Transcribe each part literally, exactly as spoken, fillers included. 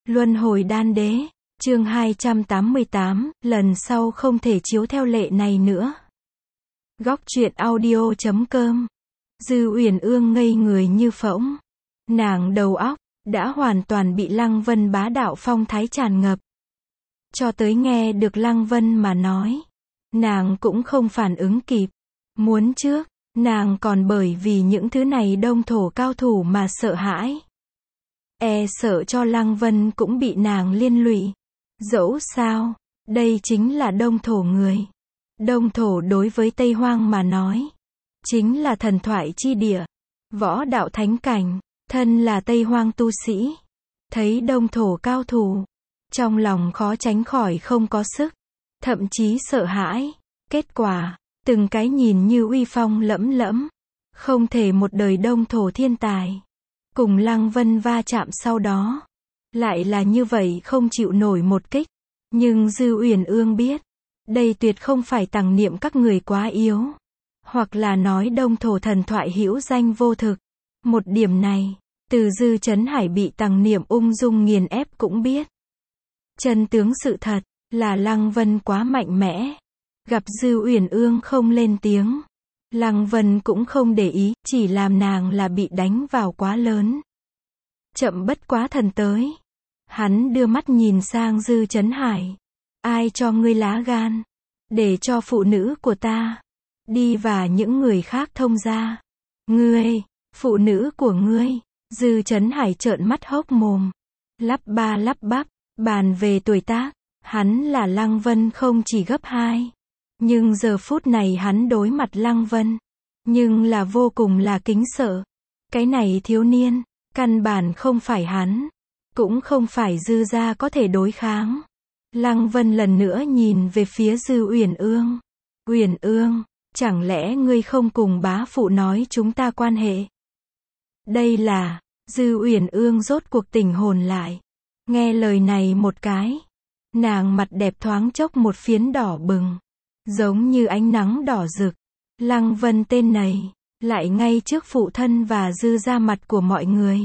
Luân hồi đan đế, chương hai trăm tám mươi tám, lần sau không thể chiếu theo lệ này nữa. Góc truyện audio chấm com. Dư Uyển Ương ngây người như phỗng. Nàng đầu óc đã hoàn toàn bị Lăng Vân bá đạo phong thái tràn ngập. Cho tới nghe được Lăng Vân mà nói, nàng cũng không phản ứng kịp. Muốn trước, nàng còn bởi vì những thứ này đông thổ cao thủ mà sợ hãi. E sợ cho Lăng Vân cũng bị nàng liên lụy. Dẫu sao, đây chính là đông thổ người. Đông thổ đối với Tây Hoang mà nói, chính là thần thoại chi địa, võ đạo thánh cảnh, thân là Tây Hoang tu sĩ. Thấy đông thổ cao thủ, trong lòng khó tránh khỏi không có sức, thậm chí sợ hãi. Kết quả, từng cái nhìn như uy phong lẫm lẫm, không thể một đời đông thổ thiên tài. Cùng Lăng Vân va chạm sau đó, lại là như vậy không chịu nổi một kích. Nhưng Dư Uyển Ương biết, đây tuyệt không phải tằng niệm các người quá yếu, hoặc là nói đông thổ thần thoại hữu danh vô thực. Một điểm này, từ Dư Chấn Hải bị tằng niệm ung dung nghiền ép cũng biết. Chân tướng sự thật, là Lăng Vân quá mạnh mẽ. Gặp Dư Uyển Ương không lên tiếng, Lăng Vân cũng không để ý, chỉ làm nàng là bị đánh vào quá lớn. Chậm bất quá thần tới. Hắn đưa mắt nhìn sang Dư Chấn Hải. Ai cho ngươi lá gan, để cho phụ nữ của ta đi và những người khác thông ra? Ngươi, phụ nữ của ngươi? Dư Chấn Hải trợn mắt hốc mồm, lắp ba lắp bắp, bàn về tuổi tác, hắn là Lăng Vân không chỉ gấp hai. Nhưng giờ phút này hắn đối mặt Lăng Vân, nhưng là vô cùng là kính sợ. Cái này thiếu niên, căn bản không phải hắn, cũng không phải Dư gia có thể đối kháng. Lăng Vân lần nữa nhìn về phía Dư Uyển Ương. Uyển Ương, chẳng lẽ ngươi không cùng bá phụ nói chúng ta quan hệ? Đây là, Dư Uyển Ương rốt cuộc tỉnh hồn lại. Nghe lời này một cái, nàng mặt đẹp thoáng chốc một phiến đỏ bừng, giống như ánh nắng đỏ rực. Lăng Vân tên này, lại ngay trước phụ thân và Dư gia mặt của mọi người,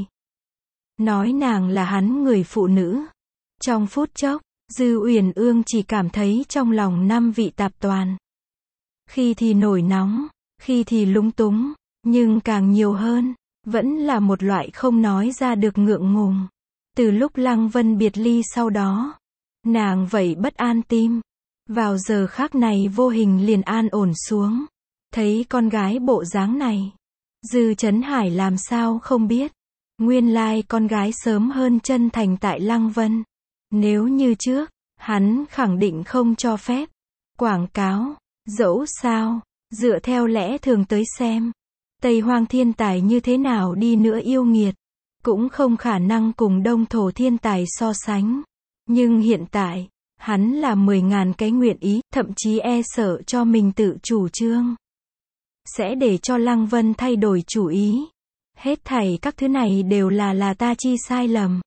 nói nàng là hắn người phụ nữ. Trong phút chốc, Dư Uyển Ương chỉ cảm thấy trong lòng năm vị tạp toàn. Khi thì nổi nóng, khi thì lúng túng, nhưng càng nhiều hơn, vẫn là một loại không nói ra được ngượng ngùng. Từ lúc Lăng Vân biệt ly sau đó, nàng vậy bất an tim. Vào giờ khắc này vô hình liền an ổn xuống. Thấy con gái bộ dáng này, Dư Chấn Hải làm sao không biết. Nguyên lai con gái sớm hơn chân thành tại Lăng Vân. Nếu như trước, hắn khẳng định không cho phép quảng cáo. Dẫu sao, dựa theo lẽ thường tới xem, Tây Hoang thiên tài như thế nào đi nữa yêu nghiệt, cũng không khả năng cùng đông thổ thiên tài so sánh. Nhưng hiện tại, hắn là mười ngàn cái nguyện ý, thậm chí e sợ cho mình tự chủ trương, sẽ để cho Lăng Vân thay đổi chủ ý. Hết thảy các thứ này đều là là ta chi sai lầm.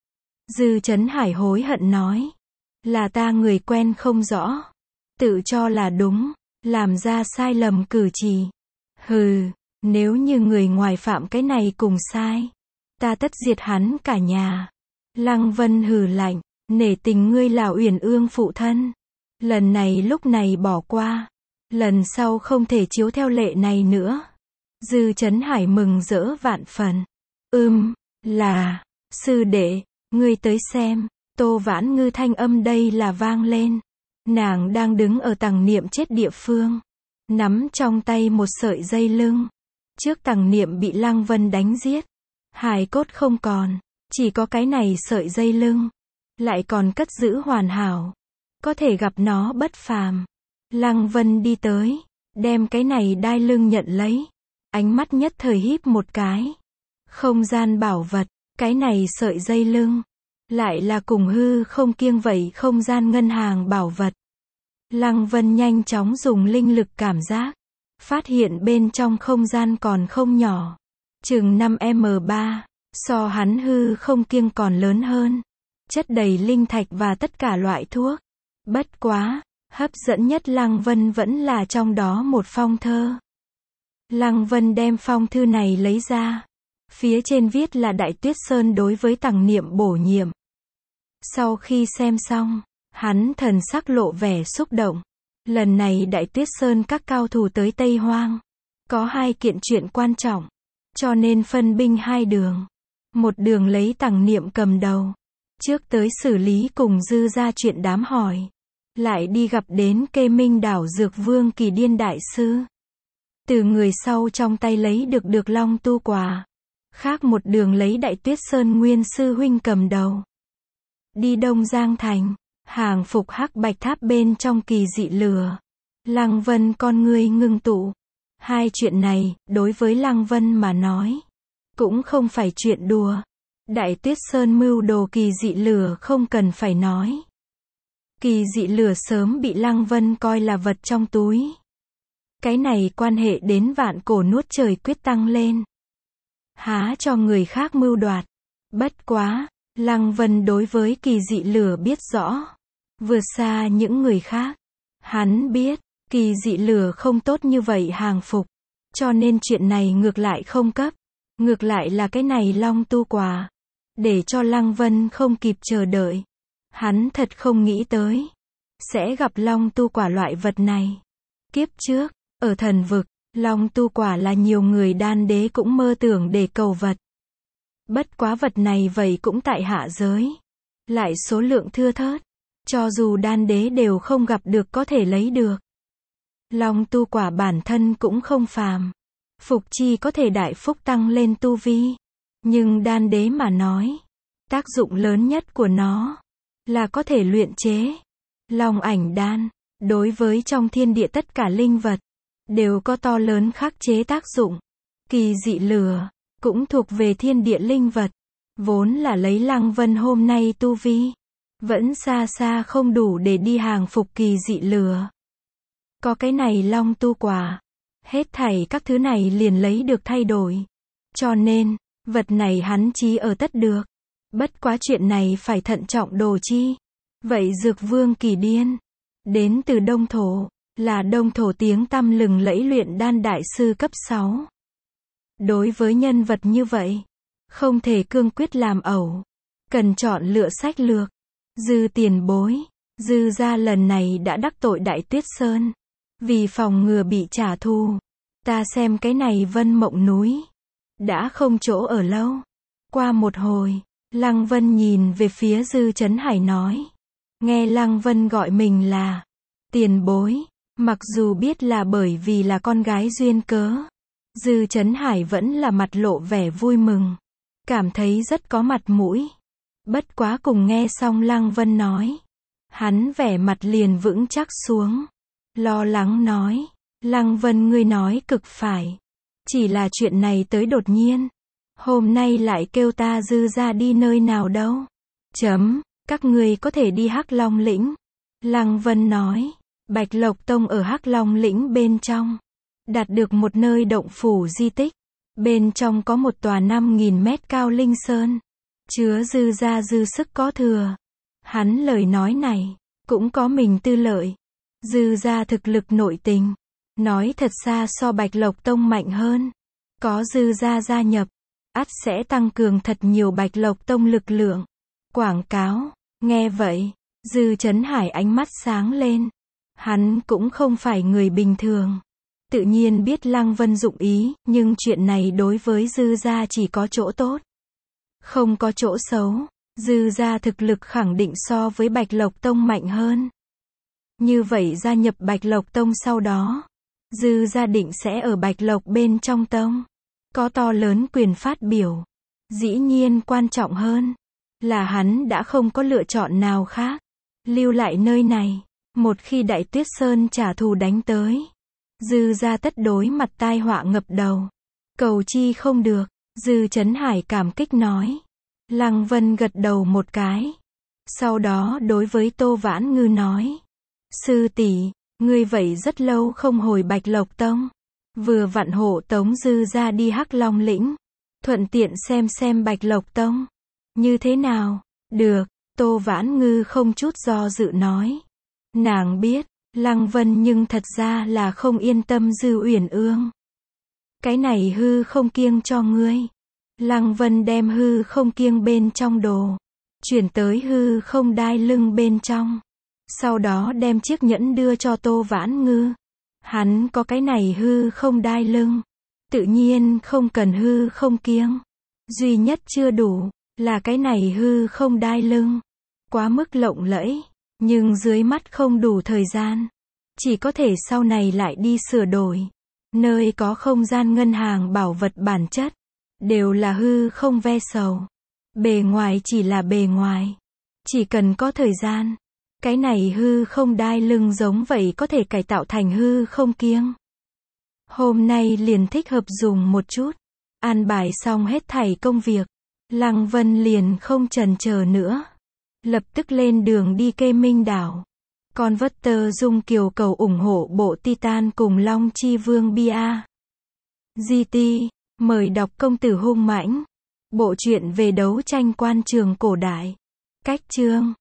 Dư Chấn Hải hối hận nói, là ta người quen không rõ, tự cho là đúng, làm ra sai lầm cử chỉ. Hừ, nếu như người ngoài phạm cái này cùng sai, ta tất diệt hắn cả nhà. Lăng Vân hừ lạnh, nể tình ngươi là Uyển Ương phụ thân, lần này lúc này bỏ qua, lần sau không thể chiếu theo lệ này nữa. Dư Chấn Hải mừng rỡ vạn phần. Ừm, là, sư đệ, ngươi tới xem. Tô Vãn Ngư thanh âm đây là vang lên. Nàng đang đứng ở tằng niệm chết địa phương, nắm trong tay một sợi dây lưng. Trước tằng niệm bị Lăng Vân đánh giết, hài cốt không còn, chỉ có cái này sợi dây lưng, lại còn cất giữ hoàn hảo, có thể gặp nó bất phàm. Lăng Vân đi tới, đem cái này đai lưng nhận lấy, ánh mắt nhất thời híp một cái. Không gian bảo vật, cái này sợi dây lưng, lại là cùng hư không kiêng vậy không gian ngân hàng bảo vật. Lăng Vân nhanh chóng dùng linh lực cảm giác, phát hiện bên trong không gian còn không nhỏ, chừng năm mét ba, so hắn hư không kiêng còn lớn hơn, chất đầy linh thạch và tất cả loại thuốc. Bất quá, hấp dẫn nhất Lăng Vân vẫn là trong đó một phong thơ. Lăng Vân đem phong thư này lấy ra, phía trên viết là Đại Tuyết Sơn đối với tằng niệm bổ nhiệm. Sau khi xem xong, hắn thần sắc lộ vẻ xúc động. Lần này Đại Tuyết Sơn các cao thủ tới Tây Hoang, có hai kiện chuyện quan trọng, cho nên phân binh hai đường. Một đường lấy Tằng Niệm cầm đầu, trước tới xử lý cùng Dư gia chuyện đám hỏi, lại đi gặp đến Kê Minh đảo Dược Vương Kỳ Điên đại sư. Từ người sau trong tay lấy được được Long Tu Quả. Khác một đường lấy Đại Tuyết Sơn Nguyên sư huynh cầm đầu, đi Đông Giang thành, hàng phục Hắc Bạch Tháp bên trong kỳ dị lửa. Lăng Vân con ngươi ngưng tụ. Hai chuyện này, đối với Lăng Vân mà nói, cũng không phải chuyện đùa. Đại Tuyết Sơn mưu đồ kỳ dị lửa không cần phải nói. Kỳ dị lửa sớm bị Lăng Vân coi là vật trong túi. Cái này quan hệ đến vạn cổ nuốt trời quyết tăng lên. Há cho người khác mưu đoạt. Bất quá, Lăng Vân đối với kỳ dị lửa biết rõ. Vượt xa những người khác. Hắn biết, kỳ dị lửa không tốt như vậy hàng phục. Cho nên chuyện này ngược lại không cấp. Ngược lại là cái này Long Tu Quả. Để cho Lăng Vân không kịp chờ đợi. Hắn thật không nghĩ tới. Sẽ gặp Long Tu Quả loại vật này. Kiếp trước, ở thần vực, Long Tu Quả là nhiều người đan đế cũng mơ tưởng để cầu vật. Bất quá vật này vậy cũng tại hạ giới. Lại số lượng thưa thớt. Cho dù đan đế đều không gặp được có thể lấy được. Long Tu Quả bản thân cũng không phàm. Phục chi có thể đại phúc tăng lên tu vi. Nhưng đan đế mà nói, tác dụng lớn nhất của nó là có thể luyện chế Long Ảnh đan. Đối với trong thiên địa tất cả linh vật, đều có to lớn khắc chế tác dụng. Kỳ dị lửa, cũng thuộc về thiên địa linh vật. Vốn là lấy Lăng Vân hôm nay tu vi, vẫn xa xa không đủ để đi hàng phục kỳ dị lửa. Có cái này Long Tu Quả, hết thảy các thứ này liền lấy được thay đổi. Cho nên, vật này hắn chí ở tất được. Bất quá chuyện này phải thận trọng đồ chi. Vậy Dược Vương Kỳ Điên, đến từ Đông Thổ, là Đông Thổ tiếng tăm lừng lẫy luyện đan đại sư cấp sáu. Đối với nhân vật như vậy, không thể cương quyết làm ẩu. Cần chọn lựa sách lược. Dư tiền bối, Dư gia lần này đã đắc tội Đại Tuyết Sơn. Vì phòng ngừa bị trả thù, ta xem cái này Vân Mộng núi đã không chỗ ở lâu. Qua một hồi, Lăng Vân nhìn về phía Dư Chấn Hải nói. Nghe Lăng Vân gọi mình là tiền bối, mặc dù biết là bởi vì là con gái duyên cớ, Dư Chấn Hải vẫn là mặt lộ vẻ vui mừng, cảm thấy rất có mặt mũi. Bất quá cùng nghe xong Lăng Vân nói, hắn vẻ mặt liền vững chắc xuống, lo lắng nói, Lăng Vân ngươi nói cực phải, chỉ là chuyện này tới đột nhiên, hôm nay lại kêu ta Dư ra đi nơi nào đâu. Chấm, các ngươi có thể đi Hắc Long lĩnh. Lăng Vân nói, Bạch Lộc Tông ở Hắc Long lĩnh bên trong, đạt được một nơi động phủ di tích, bên trong có một tòa năm nghìn mét cao linh sơn, chứa Dư ra dư sức có thừa. Hắn lời nói này, cũng có mình tư lợi. Dư ra thực lực nội tình, nói thật xa so Bạch Lộc Tông mạnh hơn. Có Dư ra gia nhập, ắt sẽ tăng cường thật nhiều Bạch Lộc Tông lực lượng. Quảng cáo, nghe vậy, Dư Chấn Hải ánh mắt sáng lên. Hắn cũng không phải người bình thường. Tự nhiên biết Lăng Vân dụng ý, nhưng chuyện này đối với Dư gia chỉ có chỗ tốt, không có chỗ xấu. Dư gia thực lực khẳng định so với Bạch Lộc Tông mạnh hơn. Như vậy gia nhập Bạch Lộc Tông sau đó, Dư gia định sẽ ở Bạch Lộc bên trong tông, có to lớn quyền phát biểu. Dĩ nhiên quan trọng hơn, là hắn đã không có lựa chọn nào khác. Lưu lại nơi này, một khi Đại Tuyết Sơn trả thù đánh tới, Dư gia tất đối mặt tai họa ngập đầu. Cầu chi không được. Dư Chấn Hải cảm kích nói. Lăng Vân gật đầu một cái. Sau đó đối với Tô Vãn Ngư nói. Sư tỷ, ngươi vậy rất lâu không hồi Bạch Lộc Tông. Vừa vặn hộ tống Dư ra đi Hắc Long lĩnh. Thuận tiện xem xem Bạch Lộc Tông như thế nào. Được, Tô Vãn Ngư không chút do dự nói. Nàng biết, Lăng Vân nhưng thật ra là không yên tâm Dư Uyển Ương. Cái này hư không kiêng cho ngươi. Lăng Vân đem hư không kiêng bên trong đồ chuyển tới hư không đai lưng bên trong. Sau đó đem chiếc nhẫn đưa cho Tô Vãn Ngư. Hắn có cái này hư không đai lưng, tự nhiên không cần hư không kiêng. Duy nhất chưa đủ, là cái này hư không đai lưng. Quá mức lộng lẫy, nhưng dưới mắt không đủ thời gian. Chỉ có thể sau này lại đi sửa đổi. Nơi có không gian ngân hàng bảo vật bản chất, đều là hư không ve sầu. Bề ngoài chỉ là bề ngoài. Chỉ cần có thời gian, cái này hư không đai lưng giống vậy có thể cải tạo thành hư không kiêng. Hôm nay liền thích hợp dùng một chút. An bài xong hết thảy công việc, Lăng Vân liền không chần chờ nữa. Lập tức lên đường đi Kê Minh đảo. Converter Dung Kiều cầu ủng hộ bộ Titan cùng Long Chi Vương bê a. giê tê, mời đọc Công tử hung mãnh. Bộ truyện về đấu tranh quan trường cổ đại. Cách chương